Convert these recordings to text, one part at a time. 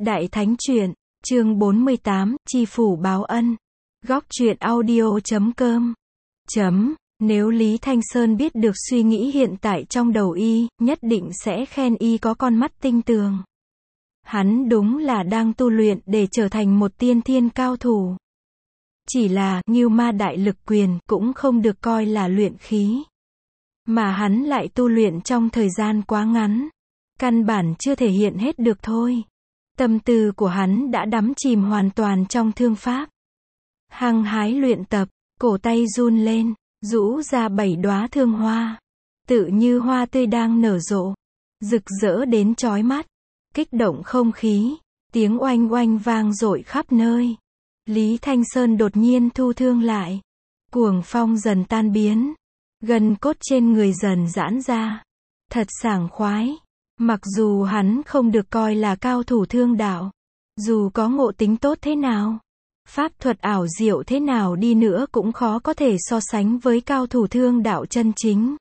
Đại Thánh Truyện, chương 48, Chi Phủ Báo Ân. Góc truyện audio.com. Nếu Lý Thanh Sơn biết được suy nghĩ hiện tại trong đầu y, nhất định sẽ khen y có con mắt tinh tường. Hắn đúng là đang tu luyện để trở thành một tiên thiên cao thủ. Chỉ là, Ngưu Ma Đại Lực Quyền cũng không được coi là luyện khí. Mà hắn lại tu luyện trong thời gian quá ngắn. Căn bản chưa thể hiện hết được thôi. Tâm tư của hắn đã đắm chìm hoàn toàn trong thương pháp. Hăng hái luyện tập, cổ tay run lên, rũ ra 7 đóa thương hoa. Tự như hoa tươi đang nở rộ. Rực rỡ đến chói mắt. Kích động không khí. Tiếng oanh oanh vang dội khắp nơi. Lý Thanh Sơn đột nhiên thu thương lại. Cuồng phong dần tan biến. Gân cốt trên người dần giãn ra. Thật sảng khoái. Mặc dù hắn không được coi là cao thủ thương đạo. Dù có ngộ tính tốt thế nào. Pháp thuật ảo diệu thế nào đi nữa cũng khó có thể so sánh với cao thủ thương đạo chân chính.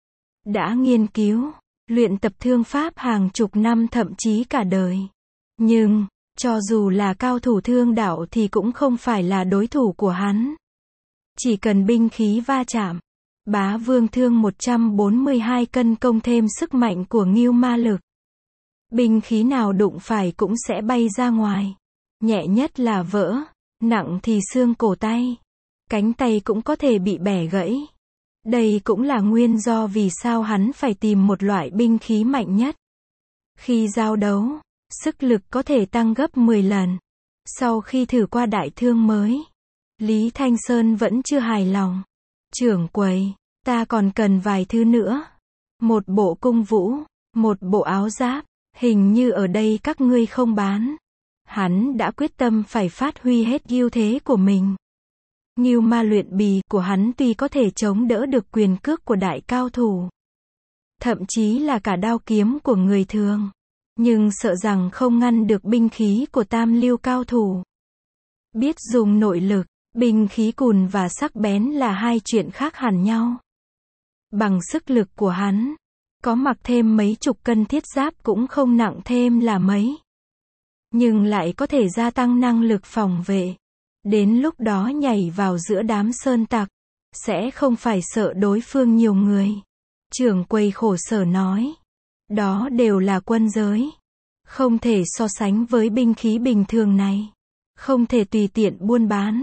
Đã nghiên cứu, luyện tập thương pháp hàng chục năm thậm chí cả đời. Nhưng, cho dù là cao thủ thương đạo thì cũng không phải là đối thủ của hắn. Chỉ cần binh khí va chạm. Bá Vương thương 142 cân công thêm sức mạnh của Ngưu Ma lực. Binh khí nào đụng phải cũng sẽ bay ra ngoài. Nhẹ nhất là vỡ, nặng thì xương cổ tay. Cánh tay cũng có thể bị bẻ gãy. Đây cũng là nguyên do vì sao hắn phải tìm một loại binh khí mạnh nhất. Khi giao đấu, sức lực có thể tăng gấp 10 lần. Sau khi thử qua đại thương mới, Lý Thanh Sơn vẫn chưa hài lòng. Trưởng quầy, ta còn cần vài thứ nữa. Một bộ cung vũ, một bộ áo giáp, hình như ở đây các ngươi không bán. Hắn đã quyết tâm phải phát huy hết ưu thế của mình. Ngưu Ma luyện bì của hắn tuy có thể chống đỡ được quyền cước của đại cao thủ. Thậm chí là cả đao kiếm của người thường. Nhưng sợ rằng không ngăn được binh khí của tam lưu cao thủ. Biết dùng nội lực, binh khí cùn và sắc bén là hai chuyện khác hẳn nhau. Bằng sức lực của hắn, có mặc thêm mấy chục cân thiết giáp cũng không nặng thêm là mấy. Nhưng lại có thể gia tăng năng lực phòng vệ. Đến lúc đó nhảy vào giữa đám sơn tặc, sẽ không phải sợ đối phương nhiều người. Trưởng quầy khổ sở nói. Đó đều là quân giới. Không thể so sánh với binh khí bình thường này. Không thể tùy tiện buôn bán.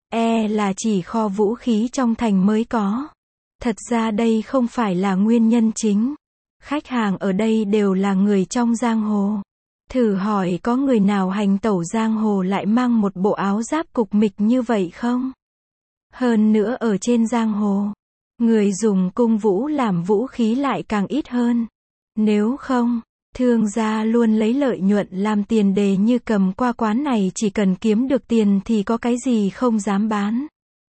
Là chỉ kho vũ khí trong thành mới có. Thật ra đây không phải là nguyên nhân chính. Khách hàng ở đây đều là người trong giang hồ. Thử hỏi có người nào hành tẩu giang hồ lại mang một bộ áo giáp cục mịch như vậy không? Hơn nữa ở trên giang hồ, người dùng cung vũ làm vũ khí lại càng ít hơn. Nếu không, thương gia luôn lấy lợi nhuận làm tiền đề như cầm qua quán này chỉ cần kiếm được tiền thì có cái gì không dám bán.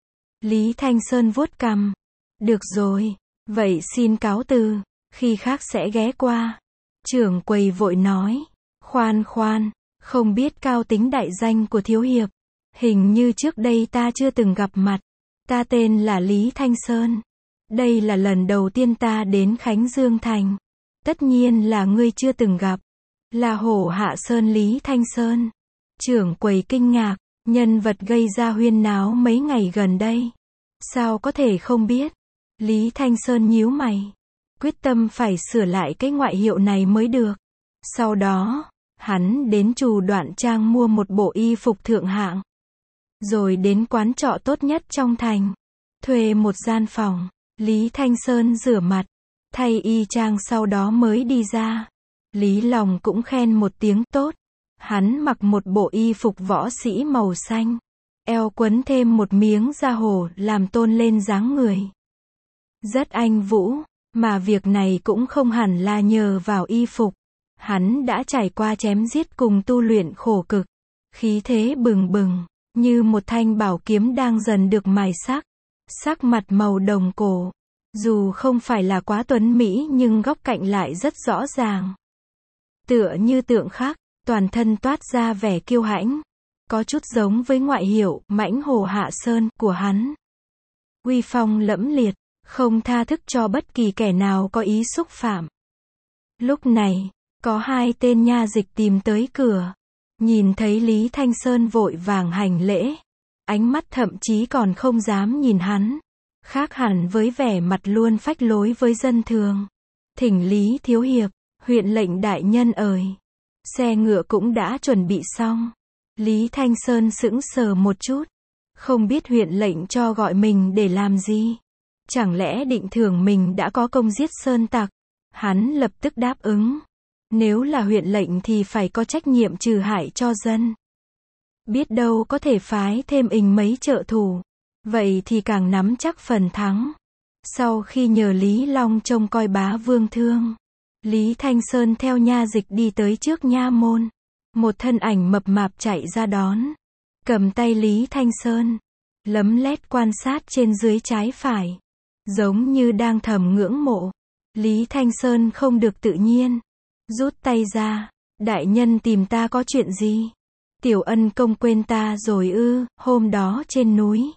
Lý Thanh Sơn vuốt cằm. Được rồi, vậy xin cáo từ, khi khác sẽ ghé qua. Trưởng quầy vội nói. Khoan khoan, không biết cao tính đại danh của thiếu hiệp. Hình như trước đây ta chưa từng gặp mặt. Ta tên là Lý Thanh Sơn. Đây là lần đầu tiên ta đến Khánh Dương Thành. Tất nhiên là ngươi chưa từng gặp. Là Hổ Hạ Sơn Lý Thanh Sơn. Trưởng quầy kinh ngạc, nhân vật gây ra huyên náo mấy ngày gần đây. Sao có thể không biết? Lý Thanh Sơn nhíu mày. Quyết tâm phải sửa lại cái ngoại hiệu này mới được. Sau đó, hắn đến Trù Đoạn Trang mua một bộ y phục thượng hạng. Rồi đến quán trọ tốt nhất trong thành. Thuê một gian phòng. Lý Thanh Sơn rửa mặt. Thay y trang sau đó mới đi ra. Lý Lòng cũng khen một tiếng tốt. Hắn mặc một bộ y phục võ sĩ màu xanh. Eo quấn thêm một miếng da hổ làm tôn lên dáng người. Rất anh vũ. Mà việc này cũng không hẳn là nhờ vào y phục. Hắn đã trải qua chém giết cùng tu luyện khổ cực. Khí thế bừng bừng, như một thanh bảo kiếm đang dần được mài sắc. Sắc mặt màu đồng cổ. Dù không phải là quá tuấn mỹ nhưng góc cạnh lại rất rõ ràng. Tựa như tượng khắc, toàn thân toát ra vẻ kiêu hãnh. Có chút giống với ngoại hiệu Mãnh Hổ Hạ Sơn của hắn. Uy phong lẫm liệt, không tha thức cho bất kỳ kẻ nào có ý xúc phạm. Lúc này, có hai tên nha dịch tìm tới cửa. Nhìn thấy Lý Thanh Sơn vội vàng hành lễ, ánh mắt thậm chí còn không dám nhìn hắn, khác hẳn với vẻ mặt luôn phách lối với dân thường. Thỉnh Lý Thiếu Hiệp, huyện lệnh đại nhân ơi. Xe ngựa cũng đã chuẩn bị xong. Lý Thanh Sơn sững sờ một chút, không biết huyện lệnh cho gọi mình để làm gì. Chẳng lẽ định thưởng mình đã có công giết sơn tặc? Hắn lập tức đáp ứng. Nếu là huyện lệnh thì phải có trách nhiệm trừ hại cho dân. Biết đâu có thể phái thêm mấy trợ thủ. Vậy thì càng nắm chắc phần thắng. Sau khi nhờ Lý Long trông coi bá vương thương, Lý Thanh Sơn theo nha dịch đi tới trước nha môn. Một thân ảnh mập mạp chạy ra đón, cầm tay Lý Thanh Sơn, lấm lét quan sát trên dưới trái phải, giống như đang thầm ngưỡng mộ. Lý Thanh Sơn không được tự nhiên, rút tay ra. Đại nhân tìm ta có chuyện gì? Tiểu ân công quên ta rồi ư? Hôm đó trên núi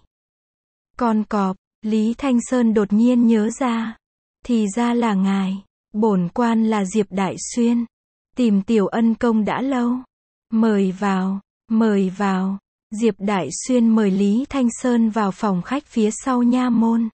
Con Cọp, Lý Thanh Sơn đột nhiên nhớ ra. Thì ra là ngài, bổn quan là Diệp Đại Xuyên. Tìm tiểu ân công đã lâu. Mời vào, mời vào. Diệp Đại Xuyên mời Lý Thanh Sơn vào phòng khách phía sau nha môn.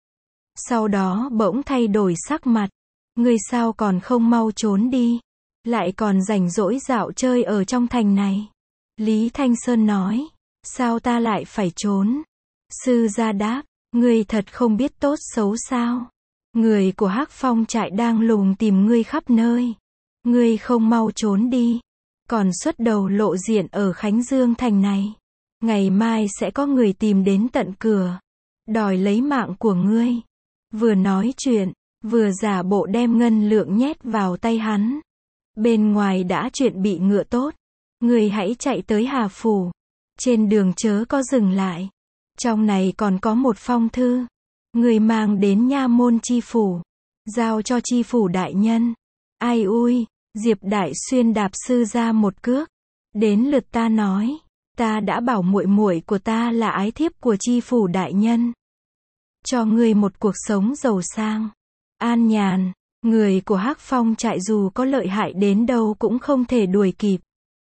Sau đó bỗng thay đổi sắc mặt. Ngươi sao còn không mau trốn đi? Lại còn rảnh rỗi dạo chơi ở trong thành này. Lý Thanh Sơn nói. Sao ta lại phải trốn? Sư gia đáp. Ngươi thật không biết tốt xấu sao? Người của Hắc Phong trại đang lùng tìm ngươi khắp nơi. Ngươi không mau trốn đi, còn xuất đầu lộ diện ở Khánh Dương thành này. Ngày mai sẽ có người tìm đến tận cửa, đòi lấy mạng của ngươi. Vừa nói chuyện, vừa giả bộ đem ngân lượng nhét vào tay hắn. Bên ngoài đã chuẩn bị ngựa tốt. Ngươi hãy chạy tới Hà Phủ. Trên đường chớ có dừng lại. Trong này còn có một phong thư. Ngươi mang đến nha môn chi phủ, giao cho chi phủ đại nhân. Ai ui, Diệp Đại Xuyên đạp sư ra một cước. Đến lượt ta nói, ta đã bảo muội muội của ta là ái thiếp của chi phủ đại nhân. Cho ngươi một cuộc sống giàu sang, an nhàn. Người của Hắc Phong trại dù có lợi hại đến đâu cũng không thể đuổi kịp.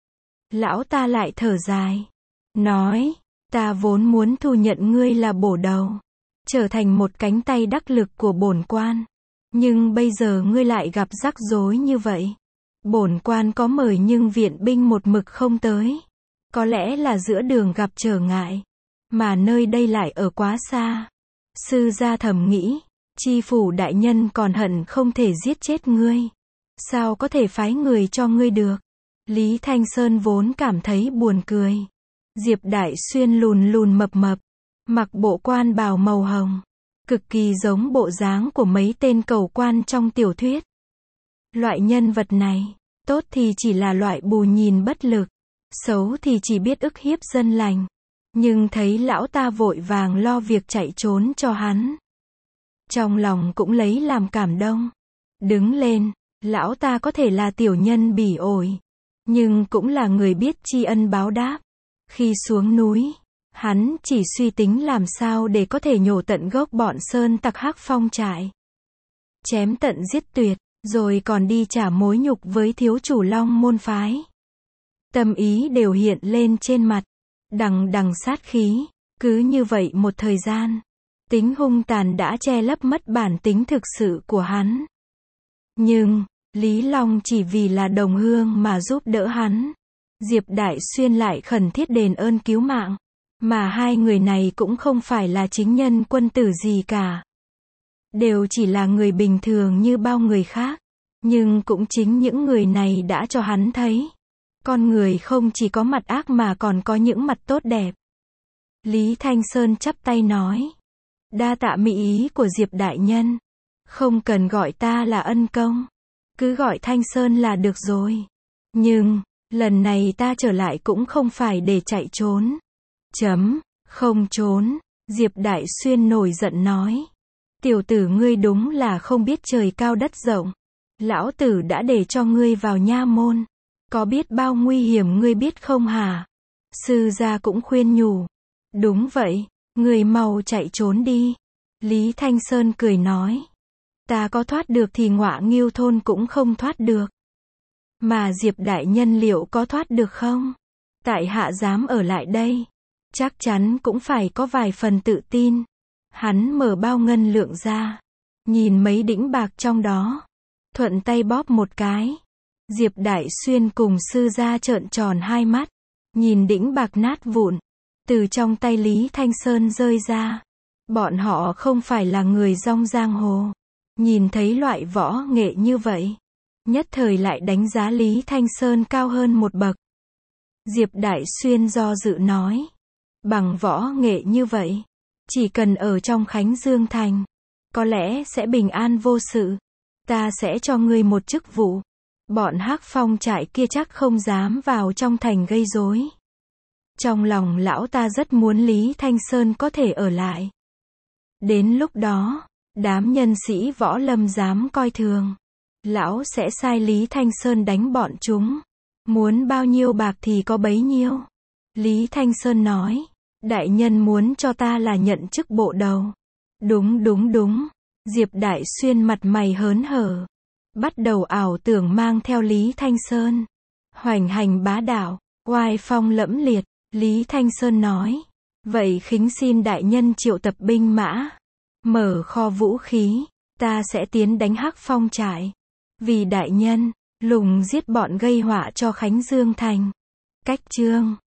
Lão ta lại thở dài, nói, ta vốn muốn thu nhận ngươi là bổ đầu, trở thành một cánh tay đắc lực của bổn quan. Nhưng bây giờ ngươi lại gặp rắc rối như vậy. Bổn quan có mời nhưng viện binh một mực không tới. Có lẽ là giữa đường gặp trở ngại, mà nơi đây lại ở quá xa. Sư gia thầm nghĩ, chi phủ đại nhân còn hận không thể giết chết ngươi. Sao có thể phái người cho ngươi được? Lý Thanh Sơn vốn cảm thấy buồn cười. Diệp Đại Xuyên lùn lùn mập mập, mặc bộ quan bào màu hồng, cực kỳ giống bộ dáng của mấy tên cầu quan trong tiểu thuyết. Loại nhân vật này, tốt thì chỉ là loại bù nhìn bất lực, xấu thì chỉ biết ức hiếp dân lành. Nhưng thấy lão ta vội vàng lo việc chạy trốn cho hắn, trong lòng cũng lấy làm cảm động. Đứng lên, lão ta có thể là tiểu nhân bỉ ổi, nhưng cũng là người biết tri ân báo đáp. Khi xuống núi, hắn chỉ suy tính làm sao để có thể nhổ tận gốc bọn sơn tặc Hắc Phong trại, chém tận giết tuyệt, rồi còn đi trả mối nhục với thiếu chủ Long môn phái. Tâm ý đều hiện lên trên mặt, đằng đằng sát khí. Cứ như vậy một thời gian, tính hung tàn đã che lấp mất bản tính thực sự của hắn. Nhưng, Lý Long chỉ vì là đồng hương mà giúp đỡ hắn. Diệp Đại Xuyên lại khẩn thiết đền ơn cứu mạng. Mà hai người này cũng không phải là chính nhân quân tử gì cả. Đều chỉ là người bình thường như bao người khác. Nhưng cũng chính những người này đã cho hắn thấy, con người không chỉ có mặt ác mà còn có những mặt tốt đẹp. Lý Thanh Sơn chắp tay nói, đa tạ mỹ ý của Diệp đại nhân. Không cần gọi ta là ân công, cứ gọi Thanh Sơn là được rồi. Nhưng, lần này ta trở lại cũng không phải để chạy trốn. Không trốn. Diệp Đại Xuyên nổi giận nói, tiểu tử ngươi đúng là không biết trời cao đất rộng. Lão tử đã để cho ngươi vào nha môn, có biết bao nguy hiểm ngươi biết không hả? Sư gia cũng khuyên nhủ. Đúng vậy, ngươi mau chạy trốn đi. Lý Thanh Sơn cười nói, ta có thoát được thì Ngọa Nghiêu thôn cũng không thoát được. Mà Diệp đại nhân liệu có thoát được không? Tại hạ dám ở lại đây, chắc chắn cũng phải có vài phần tự tin. Hắn mở bao ngân lượng ra, nhìn mấy đĩnh bạc trong đó, thuận tay bóp một cái. Diệp Đại Xuyên cùng sư gia trợn tròn hai mắt, nhìn đĩnh bạc nát vụn, từ trong tay Lý Thanh Sơn rơi ra. Bọn họ không phải là người rong giang hồ, nhìn thấy loại võ nghệ như vậy, nhất thời lại đánh giá Lý Thanh Sơn cao hơn một bậc. Diệp Đại Xuyên do dự nói, bằng võ nghệ như vậy, chỉ cần ở trong Khánh Dương Thành, có lẽ sẽ bình an vô sự. Ta sẽ cho ngươi một chức vụ. Bọn Hắc Phong trại kia chắc không dám vào trong thành gây rối. Trong lòng lão ta rất muốn Lý Thanh Sơn có thể ở lại. Đến lúc đó, đám nhân sĩ võ lâm dám coi thường, lão sẽ sai Lý Thanh Sơn đánh bọn chúng. Muốn bao nhiêu bạc thì có bấy nhiêu. Lý Thanh Sơn nói, đại nhân muốn cho ta là nhận chức bộ đầu. Đúng đúng đúng. Diệp Đại Xuyên mặt mày hớn hở, bắt đầu ảo tưởng mang theo Lý Thanh Sơn, hoành hành bá đạo, oai phong lẫm liệt. Lý Thanh Sơn nói, vậy khính xin đại nhân triệu tập binh mã, mở kho vũ khí, ta sẽ tiến đánh Hắc Phong trại. Vì đại nhân, lùng giết bọn gây họa cho Khánh Dương Thành. Cách chương